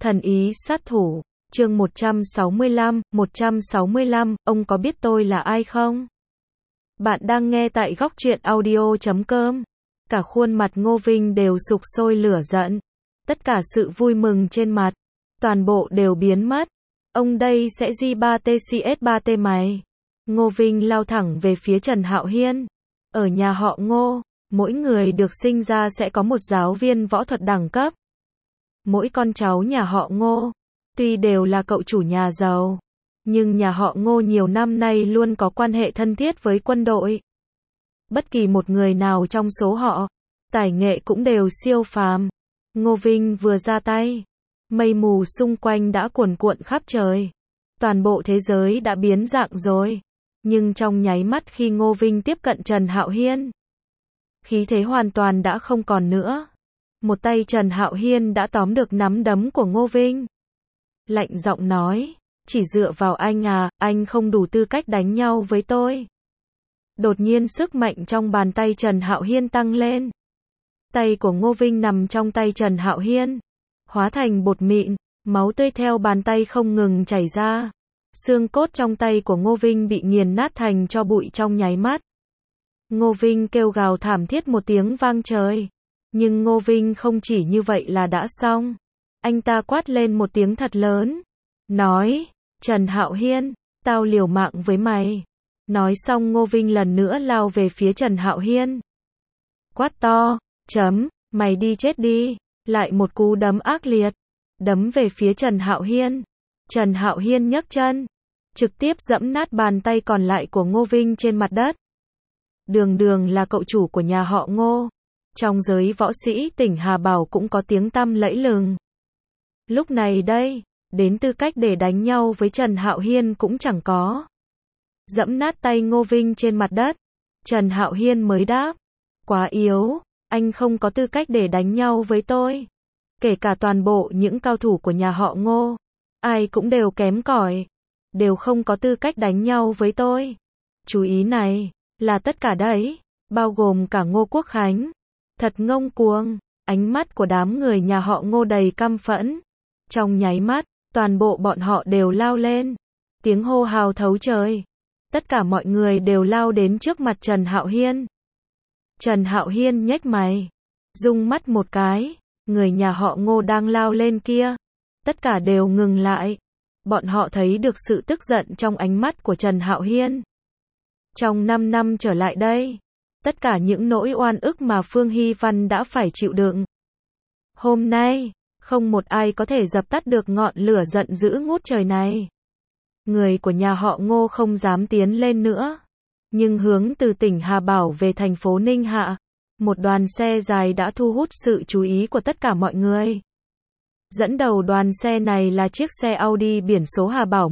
Thần ý sát thủ, chương 165, ông có biết tôi là ai không? Bạn đang nghe tại góc truyện audio.com. Cả khuôn mặt Ngô Vinh đều sục sôi lửa giận. Tất cả sự vui mừng trên mặt, toàn bộ đều biến mất. Ông đây sẽ J3TCS3T mày. Ngô Vinh lao thẳng về phía Trần Hạo Hiên. Ở nhà họ Ngô, mỗi người được sinh ra sẽ có một giáo viên võ thuật đẳng cấp. Mỗi con cháu nhà họ Ngô, tuy đều là cậu chủ nhà giàu, nhưng nhà họ Ngô nhiều năm nay luôn có quan hệ thân thiết với quân đội. Bất kỳ một người nào trong số họ, tài nghệ cũng đều siêu phàm. Ngô Vinh vừa ra tay, mây mù xung quanh đã cuồn cuộn khắp trời. Toàn bộ thế giới đã biến dạng rồi. Nhưng trong nháy mắt khi Ngô Vinh tiếp cận Trần Hạo Hiên, khí thế hoàn toàn đã không còn nữa. Một tay Trần Hạo Hiên đã tóm được nắm đấm của Ngô Vinh. Lạnh giọng nói, chỉ dựa vào anh à, anh không đủ tư cách đánh nhau với tôi. Đột nhiên sức mạnh trong bàn tay Trần Hạo Hiên tăng lên. Tay của Ngô Vinh nằm trong tay Trần Hạo Hiên, hóa thành bột mịn, máu tươi theo bàn tay không ngừng chảy ra. Xương cốt trong tay của Ngô Vinh bị nghiền nát thành tro bụi trong nháy mắt. Ngô Vinh kêu gào thảm thiết một tiếng vang trời. Nhưng Ngô Vinh không chỉ như vậy là đã xong. Anh ta quát lên một tiếng thật lớn. Nói, Trần Hạo Hiên, tao liều mạng với mày. Nói xong Ngô Vinh lần nữa lao về phía Trần Hạo Hiên. Quát to, mày đi chết đi. Lại một cú đấm ác liệt. Đấm về phía Trần Hạo Hiên. Trần Hạo Hiên nhấc chân, trực tiếp giẫm nát bàn tay còn lại của Ngô Vinh trên mặt đất. Đường Đường là cậu chủ của nhà họ Ngô. Trong giới võ sĩ tỉnh Hà Bảo cũng có tiếng tăm lẫy lừng. Lúc này đây, đến tư cách để đánh nhau với Trần Hạo Hiên cũng chẳng có. Giẫm nát tay Ngô Vinh trên mặt đất, Trần Hạo Hiên mới đáp. Quá yếu, anh không có tư cách để đánh nhau với tôi. Kể cả toàn bộ những cao thủ của nhà họ Ngô, ai cũng đều kém cỏi, đều không có tư cách đánh nhau với tôi. Chú ý này, là tất cả đấy, bao gồm cả Ngô Quốc Khánh. Thật ngông cuồng, ánh mắt của đám người nhà họ Ngô đầy căm phẫn. Trong nháy mắt, toàn bộ bọn họ đều lao lên. Tiếng hô hào thấu trời. Tất cả mọi người đều lao đến trước mặt Trần Hạo Hiên. Trần Hạo Hiên nhếch mày, rung mắt một cái, người nhà họ Ngô đang lao lên kia. Tất cả đều ngừng lại. Bọn họ thấy được sự tức giận trong ánh mắt của Trần Hạo Hiên. Trong 5 năm trở lại đây, tất cả những nỗi oan ức mà Phương Hy Văn đã phải chịu đựng, hôm nay, không một ai có thể dập tắt được ngọn lửa giận dữ ngút trời này. Người của nhà họ Ngô không dám tiến lên nữa. Nhưng hướng từ tỉnh Hà Bảo về thành phố Ninh Hạ, một đoàn xe dài đã thu hút sự chú ý của tất cả mọi người. Dẫn đầu đoàn xe này là chiếc xe Audi biển số Hà Bảo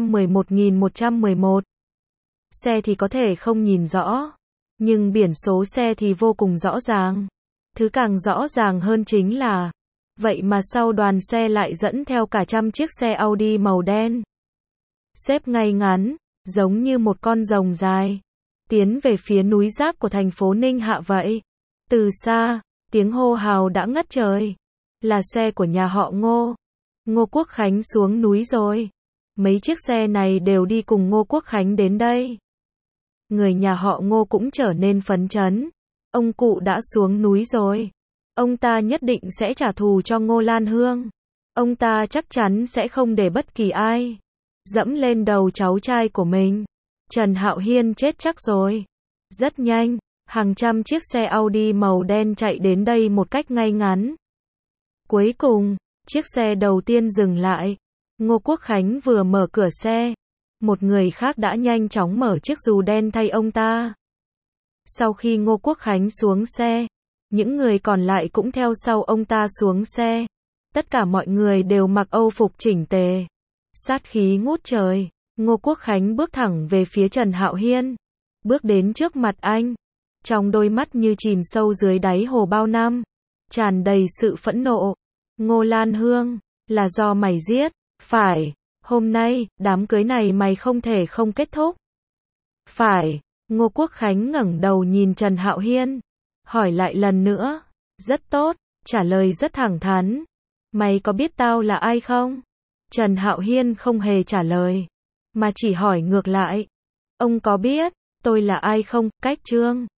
111.111. Xe thì có thể không nhìn rõ, nhưng biển số xe thì vô cùng rõ ràng. Thứ càng rõ ràng hơn chính là, vậy mà sau đoàn xe lại dẫn theo cả trăm chiếc xe Audi màu đen. Xếp ngay ngắn, giống như một con rồng dài, tiến về phía núi Giáp của thành phố Ninh Hạ vậy. Từ xa, tiếng hô hào đã ngất trời. Là xe của nhà họ Ngô. Ngô Quốc Khánh xuống núi rồi. Mấy chiếc xe này đều đi cùng Ngô Quốc Khánh đến đây. Người nhà họ Ngô cũng trở nên phấn chấn. Ông cụ đã xuống núi rồi. Ông ta nhất định sẽ trả thù cho Ngô Lan Hương. Ông ta chắc chắn sẽ không để bất kỳ ai dẫm lên đầu cháu trai của mình. Trần Hạo Hiên chết chắc rồi. Rất nhanh, hàng trăm chiếc xe Audi màu đen chạy đến đây một cách ngay ngắn. Cuối cùng, chiếc xe đầu tiên dừng lại. Ngô Quốc Khánh vừa mở cửa xe, một người khác đã nhanh chóng mở chiếc dù đen thay ông ta. Sau khi Ngô Quốc Khánh xuống xe, những người còn lại cũng theo sau ông ta xuống xe. Tất cả mọi người đều mặc âu phục chỉnh tề. Sát khí ngút trời, Ngô Quốc Khánh bước thẳng về phía Trần Hạo Hiên. Bước đến trước mặt anh, trong đôi mắt như chìm sâu dưới đáy hồ bao năm, tràn đầy sự phẫn nộ. Ngô Lan Hương, là do mày giết, phải, hôm nay, đám cưới này mày không thể không kết thúc. Phải, Ngô Quốc Khánh ngẩng đầu nhìn Trần Hạo Hiên, hỏi lại lần nữa. Rất tốt, trả lời rất thẳng thắn. Mày có biết tao là ai không? Trần Hạo Hiên không hề trả lời, mà chỉ hỏi ngược lại. Ông có biết tôi là ai không, Cách Trương?